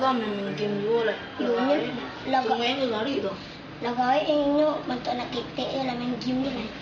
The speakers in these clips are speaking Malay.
main game juga lah. Sungai ke kali tu. Lagai inyo untuk nak kita lah main game dia lah.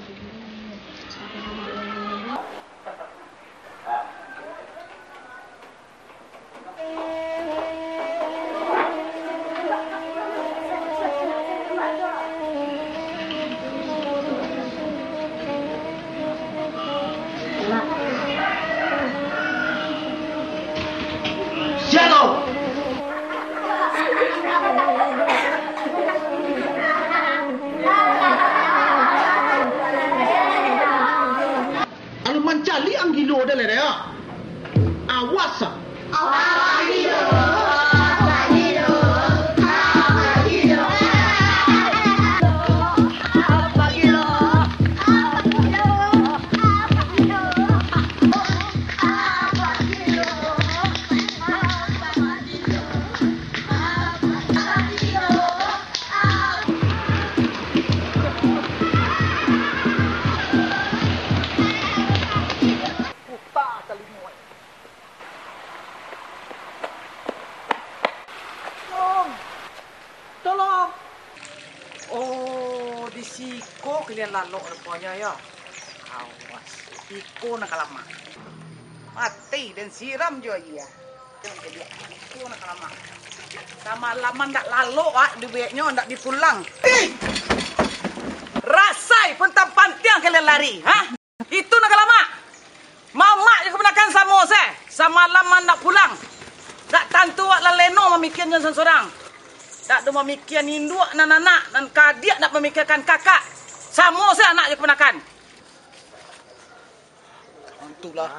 Mencari ang gilo dah lah. Awas ah. Tolong. Oh, di siko kalian lalu rupanya ya. Awas, iko nak lama. Mati dan siram juga iya. Iko nak lama. Sama lama ndak lalu duitnya ndak dipulang. Rasai pentang pantiang kalian lari, ha? Itu nak lama. Mama je kebenakan samosa. Sama lama ndak pulang. Tak tantu wak laleno memikirnya seorang. Tak ada memikirkan induk anak-anak dan kadia nak memikirkan kakak. Sama saya anak je kebenakan. Itulah.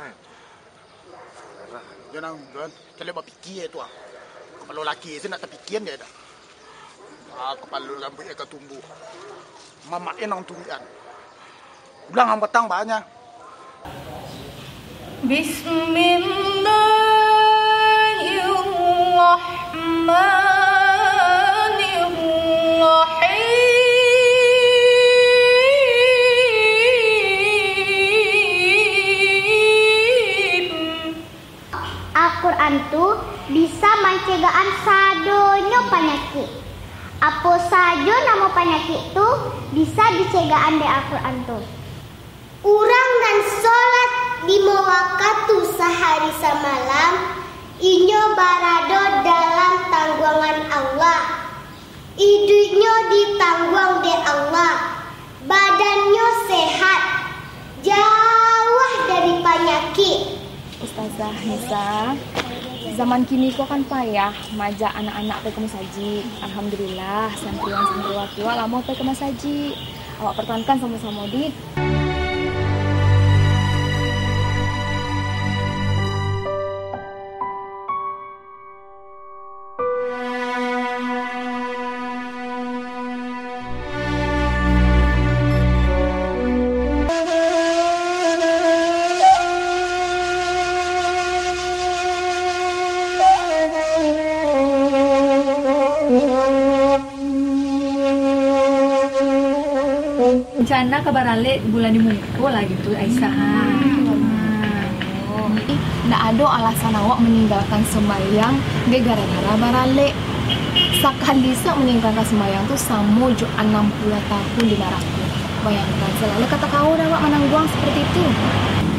Jangan kalau berfikir tu ah. Kalau laki saya nak terfikir dia dah. Kepala rambut dia tumbuh. Mama dia nang tumbuhan. Ulang ang batang banyak. Al-Quran tu bisa mencegahan sadonyo penyakit. Apa saja nama penyakit tu bisa dicegahan di Al-Quran tu. Urang dan solat 5 waktu sehari semalam, inyo barado dalam tanggungan Allah. Hidupnya ditanggung di Allah. Badannya sehat, jauh dari penyakit. Ustazah Nisa, zaman kini kau kan payah majak anak-anak pergi ke masjid. Alhamdulillah, santriwan-santriwati lama pergi ke masjid. Awak pertahankan sama-sama, Dit. Rencana kabar alik bulan dimuko lah gitu Aisyah. Nggak ada alasan awak meninggalkan sembahyang gara-gara baralik. Sekali meninggalkan sembahyang tu sama jo 60 tahun di neraka. Bayangkan selalu kata kau dah awak menanggung seperti itu.